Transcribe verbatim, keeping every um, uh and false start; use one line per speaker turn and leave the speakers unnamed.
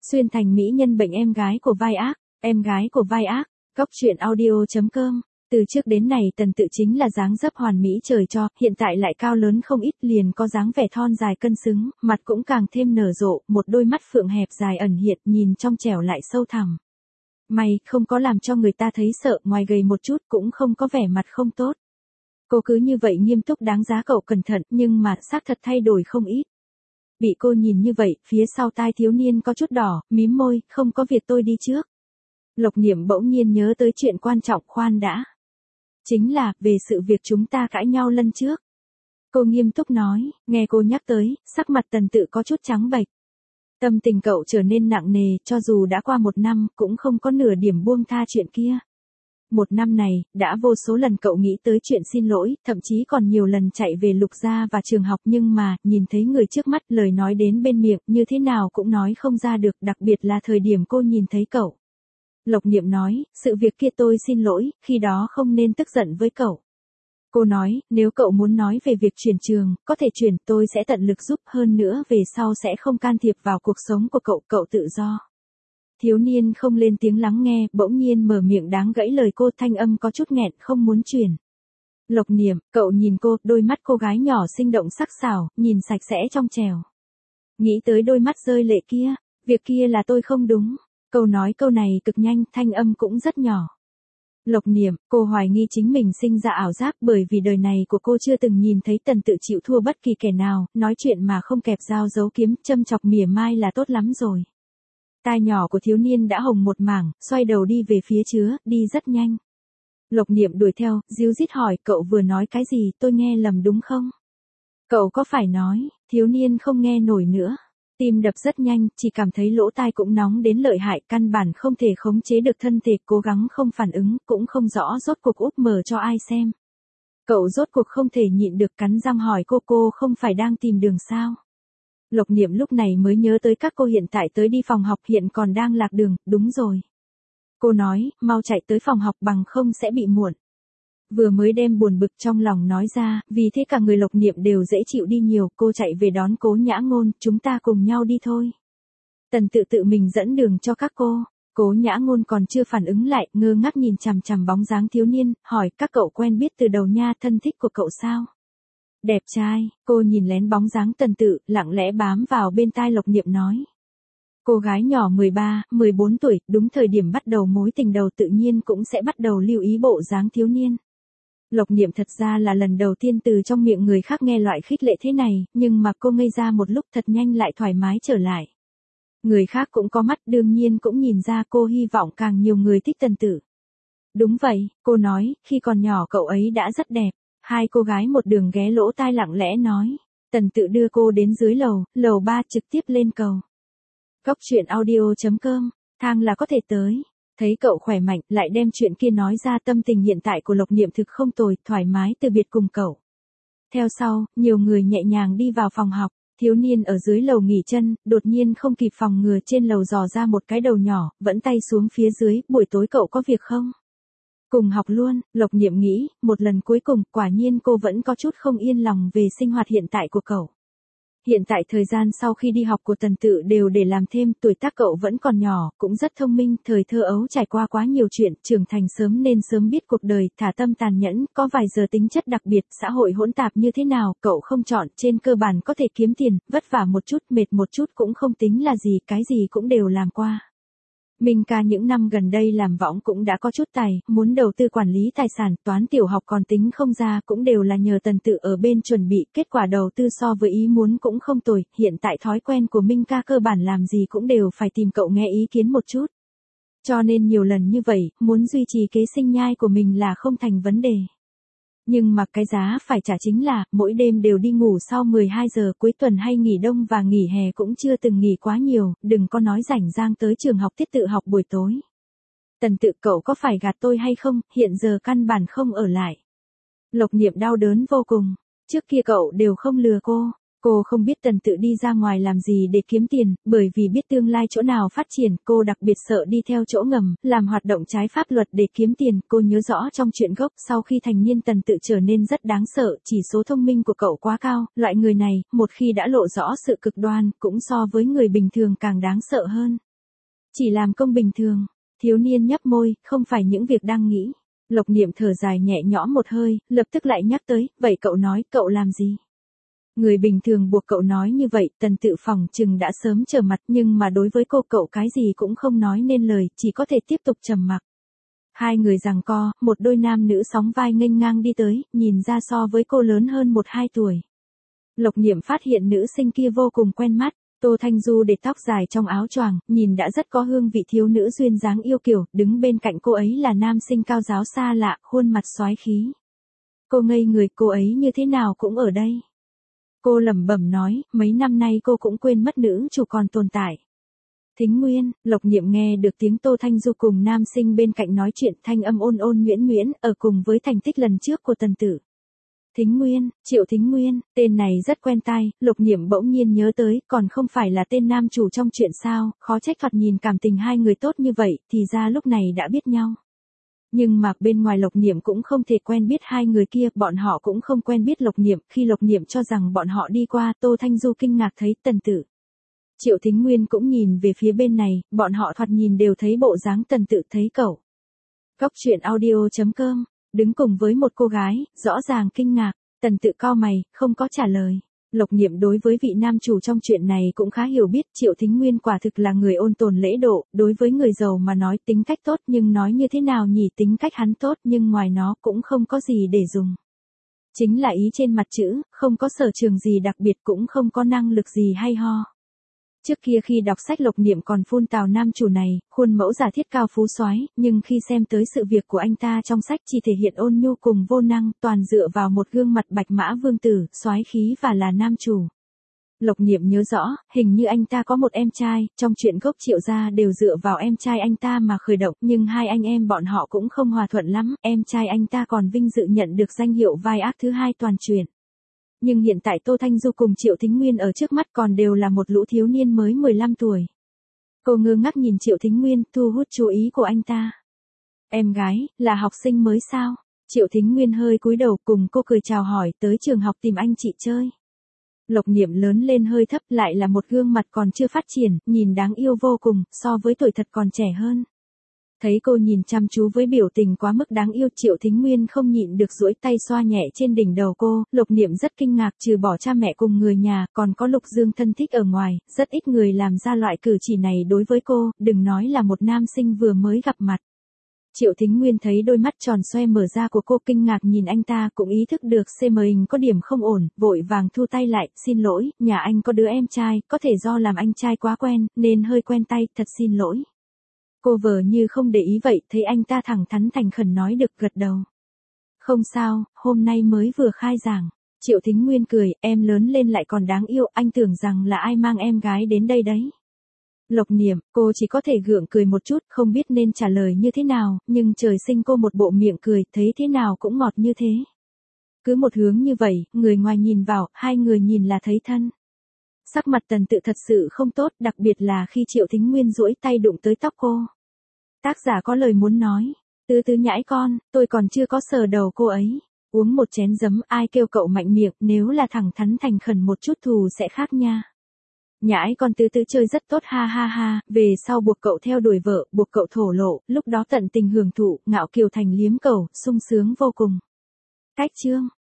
Xuyên thành mỹ nhân bệnh em gái của vai ác, em gái của vai ác, Góc truyện audio.com. Từ trước đến nay Tần Tự chính là dáng dấp hoàn mỹ trời cho, hiện tại lại cao lớn không ít, liền có dáng vẻ thon dài cân xứng, mặt cũng càng thêm nở rộ, một đôi mắt phượng hẹp dài ẩn hiện, nhìn trong trẻo lại sâu thẳm. May không có làm cho người ta thấy sợ, ngoài gầy một chút cũng không có vẻ mặt không tốt. Cô cứ như vậy nghiêm túc đáng giá cậu cẩn thận, nhưng mà xác thật thay đổi không ít. Bị cô nhìn như vậy, phía sau tai thiếu niên có chút đỏ, mím môi, không có việc tôi đi trước. Lộc Niệm bỗng nhiên nhớ tới chuyện quan trọng, khoan đã. Chính là, về sự việc chúng ta cãi nhau lần trước. Cô nghiêm túc nói, nghe cô nhắc tới, sắc mặt Tần Tự có chút trắng bệch. Tâm tình cậu trở nên nặng nề, cho dù đã qua một năm, cũng không có nửa điểm buông tha chuyện kia. Một năm này, đã vô số lần cậu nghĩ tới chuyện xin lỗi, thậm chí còn nhiều lần chạy về Lục gia và trường học, nhưng mà, nhìn thấy người trước mắt, lời nói đến bên miệng, như thế nào cũng nói không ra được, đặc biệt là thời điểm cô nhìn thấy cậu. Lộc Niệm nói, sự việc kia tôi xin lỗi, khi đó không nên tức giận với cậu. Cô nói, nếu cậu muốn nói về việc chuyển trường, có thể chuyển, tôi sẽ tận lực giúp, hơn nữa về sau sẽ không can thiệp vào cuộc sống của cậu, cậu tự do. Thiếu niên không lên tiếng lắng nghe, bỗng nhiên mở miệng đáng gãy lời cô, thanh âm có chút nghẹn, không muốn chuyển. Lộc Niệm, cậu nhìn cô, đôi mắt cô gái nhỏ sinh động sắc sảo, nhìn sạch sẽ trong trẻo. Nghĩ tới đôi mắt rơi lệ kia, việc kia là tôi không đúng. Câu nói câu này cực nhanh, thanh âm cũng rất nhỏ. Lộc Niệm, cô hoài nghi chính mình sinh ra ảo giác, bởi vì đời này của cô chưa từng nhìn thấy Tần Tự chịu thua bất kỳ kẻ nào, nói chuyện mà không kẹp dao giấu kiếm, châm chọc mỉa mai là tốt lắm rồi. Tai nhỏ của thiếu niên đã hồng một mảng, xoay đầu đi về phía chứa, đi rất nhanh. Lộc Niệm đuổi theo, díu dít hỏi, cậu vừa nói cái gì, tôi nghe lầm đúng không? Cậu có phải nói, thiếu niên không nghe nổi nữa. Tim đập rất nhanh, chỉ cảm thấy lỗ tai cũng nóng đến lợi hại, căn bản không thể khống chế được thân thể, cố gắng không phản ứng, cũng không rõ rốt cuộc úp mở cho ai xem. Cậu rốt cuộc không thể nhịn được, cắn răng hỏi cô, cô không phải đang tìm đường sao? Lộc Niệm lúc này mới nhớ tới các cô hiện tại tới đi phòng học, hiện còn đang lạc đường, đúng rồi. Cô nói, mau chạy tới phòng học bằng không sẽ bị muộn. Vừa mới đem buồn bực trong lòng nói ra, vì thế cả người Lộc Niệm đều dễ chịu đi nhiều, cô chạy về đón Cố Nhã Ngôn, chúng ta cùng nhau đi thôi. Tần Tự tự mình dẫn đường cho các cô, Cố Nhã Ngôn còn chưa phản ứng lại, ngơ ngác nhìn chằm chằm bóng dáng thiếu niên, hỏi, các cậu quen biết từ đầu nha, thân thích của cậu sao? Đẹp trai, cô nhìn lén bóng dáng Tần Tự, lặng lẽ bám vào bên tai Lộc Niệm nói. Cô gái nhỏ mười ba, mười bốn tuổi, đúng thời điểm bắt đầu mối tình đầu tự nhiên cũng sẽ bắt đầu lưu ý bộ dáng thiếu niên. Lộc Niệm thật ra là lần đầu tiên từ trong miệng người khác nghe loại khích lệ thế này, nhưng mà cô ngây ra một lúc thật nhanh lại thoải mái trở lại. Người khác cũng có mắt, đương nhiên cũng nhìn ra, cô hy vọng càng nhiều người thích Tần Tự. Đúng vậy, cô nói, khi còn nhỏ cậu ấy đã rất đẹp. Hai cô gái một đường ghé lỗ tai lặng lẽ nói. Tần Tự đưa cô đến dưới lầu, lầu ba trực tiếp lên cầu. Góc truyện audio.com, thang là có thể tới. Thấy cậu khỏe mạnh, lại đem chuyện kia nói ra, tâm tình hiện tại của Lộc Niệm thực không tồi, thoải mái từ biệt cùng cậu. Theo sau, nhiều người nhẹ nhàng đi vào phòng học, thiếu niên ở dưới lầu nghỉ chân, đột nhiên không kịp phòng ngừa trên lầu dò ra một cái đầu nhỏ, vẫn tay xuống phía dưới, buổi tối cậu có việc không? Cùng học luôn, Lộc Niệm nghĩ, một lần cuối cùng, quả nhiên cô vẫn có chút không yên lòng về sinh hoạt hiện tại của cậu. Hiện tại thời gian sau khi đi học của Tần Tự đều để làm thêm, tuổi tác cậu vẫn còn nhỏ, cũng rất thông minh, thời thơ ấu trải qua quá nhiều chuyện, trưởng thành sớm nên sớm biết cuộc đời, thả tâm tàn nhẫn, có vài giờ tính chất đặc biệt, xã hội hỗn tạp như thế nào, cậu không chọn, trên cơ bản có thể kiếm tiền, vất vả một chút, mệt một chút cũng không tính là gì, cái gì cũng đều làm qua. Minh ca những năm gần đây làm võng cũng đã có chút tài, muốn đầu tư quản lý tài sản, toán tiểu học còn tính không ra, cũng đều là nhờ Tần Tự ở bên chuẩn bị, kết quả đầu tư so với ý muốn cũng không tồi, hiện tại thói quen của Minh ca cơ bản làm gì cũng đều phải tìm cậu nghe ý kiến một chút. Cho nên nhiều lần như vậy, muốn duy trì kế sinh nhai của mình là không thành vấn đề. Nhưng mà cái giá phải trả chính là, mỗi đêm đều đi ngủ sau mười hai giờ, cuối tuần hay nghỉ đông và nghỉ hè cũng chưa từng nghỉ quá nhiều, đừng có nói rảnh rang tới trường học tiết tự học buổi tối. Tần Tự, cậu có phải gạt tôi hay không, hiện giờ căn bản không ở lại. Lộc Niệm đau đớn vô cùng, trước kia cậu đều không lừa cô. Cô không biết Tần Tự đi ra ngoài làm gì để kiếm tiền, bởi vì biết tương lai chỗ nào phát triển, cô đặc biệt sợ đi theo chỗ ngầm, làm hoạt động trái pháp luật để kiếm tiền. Cô nhớ rõ trong chuyện gốc, sau khi thành niên Tần Tự trở nên rất đáng sợ, chỉ số thông minh của cậu quá cao, loại người này, một khi đã lộ rõ sự cực đoan, cũng so với người bình thường càng đáng sợ hơn. Chỉ làm công bình thường. Thiếu niên nhấp môi, không phải những việc đang nghĩ. Lộc Niệm thở dài nhẹ nhõm một hơi, lập tức lại nhắc tới, vậy cậu nói, cậu làm gì? Người bình thường buộc cậu nói như vậy, Tần Tự phỏng chừng đã sớm trở mặt, nhưng mà đối với cô cậu cái gì cũng không nói nên lời, chỉ có thể tiếp tục trầm mặc. Hai người giằng co, một đôi nam nữ sóng vai nghênh ngang đi tới, nhìn ra so với cô lớn hơn một hai tuổi. Lộc Niệm phát hiện nữ sinh kia vô cùng quen mắt. Tô Thanh Du để tóc dài trong áo choàng, nhìn đã rất có hương vị thiếu nữ duyên dáng yêu kiều, đứng bên cạnh cô ấy là nam sinh cao giáo xa lạ, khuôn mặt soái khí. Cô ngây người, cô ấy như thế nào cũng ở đây. Cô lẩm bẩm nói, mấy năm nay cô cũng quên mất nữ chủ còn tồn tại. Thính Nguyên, Lộc Niệm nghe được tiếng Tô Thanh Du cùng nam sinh bên cạnh nói chuyện, thanh âm ôn ôn nhuyễn nhuyễn, ở cùng với thành tích lần trước của Tần Tử. Thính Nguyên, Triệu Thính Nguyên, tên này rất quen tai, Lộc Niệm bỗng nhiên nhớ tới, còn không phải là tên nam chủ trong chuyện sao, khó trách thoạt nhìn cảm tình hai người tốt như vậy, thì ra lúc này đã biết nhau. Nhưng mà bên ngoài Lộc Niệm cũng không thể quen biết hai người kia, bọn họ cũng không quen biết Lộc Niệm, khi Lộc Niệm cho rằng bọn họ đi qua, Tô Thanh Du kinh ngạc thấy Tần Tử. Triệu Thính Nguyên cũng nhìn về phía bên này, bọn họ thoạt nhìn đều thấy bộ dáng Tần Tử thấy cậu. Góc truyện audio chấm com, đứng cùng với một cô gái, rõ ràng kinh ngạc, Tần Tự cau mày, không có trả lời. Lộc Niệm đối với vị nam chủ trong chuyện này cũng khá hiểu biết, Triệu Thính Nguyên quả thực là người ôn tồn lễ độ, đối với người giàu mà nói tính cách tốt nhưng nói như thế nào nhỉ, tính cách hắn tốt nhưng ngoài nó cũng không có gì để dùng. Chính là ý trên mặt chữ, không có sở trường gì đặc biệt cũng không có năng lực gì hay ho. Trước kia khi đọc sách Lộc Niệm còn phun tào nam chủ này, khuôn mẫu giả thiết cao phú soái, nhưng khi xem tới sự việc của anh ta trong sách chỉ thể hiện ôn nhu cùng vô năng, toàn dựa vào một gương mặt bạch mã vương tử, soái khí và là nam chủ. Lộc Niệm nhớ rõ, hình như anh ta có một em trai, trong chuyện gốc Triệu gia đều dựa vào em trai anh ta mà khởi động, nhưng hai anh em bọn họ cũng không hòa thuận lắm, em trai anh ta còn vinh dự nhận được danh hiệu vai ác thứ hai toàn truyện. Nhưng hiện tại Tô Thanh Du cùng Triệu Thính Nguyên ở trước mắt còn đều là một lũ thiếu niên mới mười lăm tuổi. Cô ngơ ngác nhìn Triệu Thính Nguyên, thu hút chú ý của anh ta. Em gái, là học sinh mới sao? Triệu Thính Nguyên hơi cúi đầu cùng cô cười chào hỏi, tới trường học tìm anh chị chơi. Lộc Niệm lớn lên hơi thấp, lại là một gương mặt còn chưa phát triển, nhìn đáng yêu vô cùng, so với tuổi thật còn trẻ hơn. Thấy cô nhìn chăm chú với biểu tình quá mức đáng yêu, Triệu Thính Nguyên không nhịn được duỗi tay xoa nhẹ trên đỉnh đầu cô, Lộc Niệm rất kinh ngạc, trừ bỏ cha mẹ cùng người nhà, còn có Lục Dương thân thích ở ngoài, rất ít người làm ra loại cử chỉ này đối với cô, đừng nói là một nam sinh vừa mới gặp mặt. Triệu Thính Nguyên thấy đôi mắt tròn xoe mở ra của cô, kinh ngạc nhìn anh ta, cũng ý thức được xê em mình có điểm không ổn, vội vàng thu tay lại, xin lỗi, nhà anh có đứa em trai, có thể do làm anh trai quá quen, nên hơi quen tay, thật xin lỗi. Cô vờ như không để ý vậy, thấy anh ta thẳng thắn thành khẩn nói được, gật đầu. Không sao, hôm nay mới vừa khai giảng. Triệu Thính Nguyên cười, em lớn lên lại còn đáng yêu, anh tưởng rằng là ai mang em gái đến đây đấy. Lộc Niệm, cô chỉ có thể gượng cười một chút, không biết nên trả lời như thế nào, nhưng trời sinh cô một bộ miệng cười, thấy thế nào cũng ngọt như thế. Cứ một hướng như vậy, người ngoài nhìn vào, hai người nhìn là thấy thân. Sắc mặt Tần Tự thật sự không tốt, đặc biệt là khi Triệu Thính Nguyên duỗi tay đụng tới tóc cô. Tác giả có lời muốn nói, tứ tứ nhãi con, tôi còn chưa có sờ đầu cô ấy. Uống một chén giấm, ai kêu cậu mạnh miệng, nếu là thẳng thắn thành khẩn một chút thù sẽ khác nha. Nhãi con tứ tứ chơi rất tốt ha ha ha, về sau buộc cậu theo đuổi vợ, buộc cậu thổ lộ, lúc đó tận tình hưởng thụ, ngạo kiều thành liếm cầu, sung sướng vô cùng. Cách chương.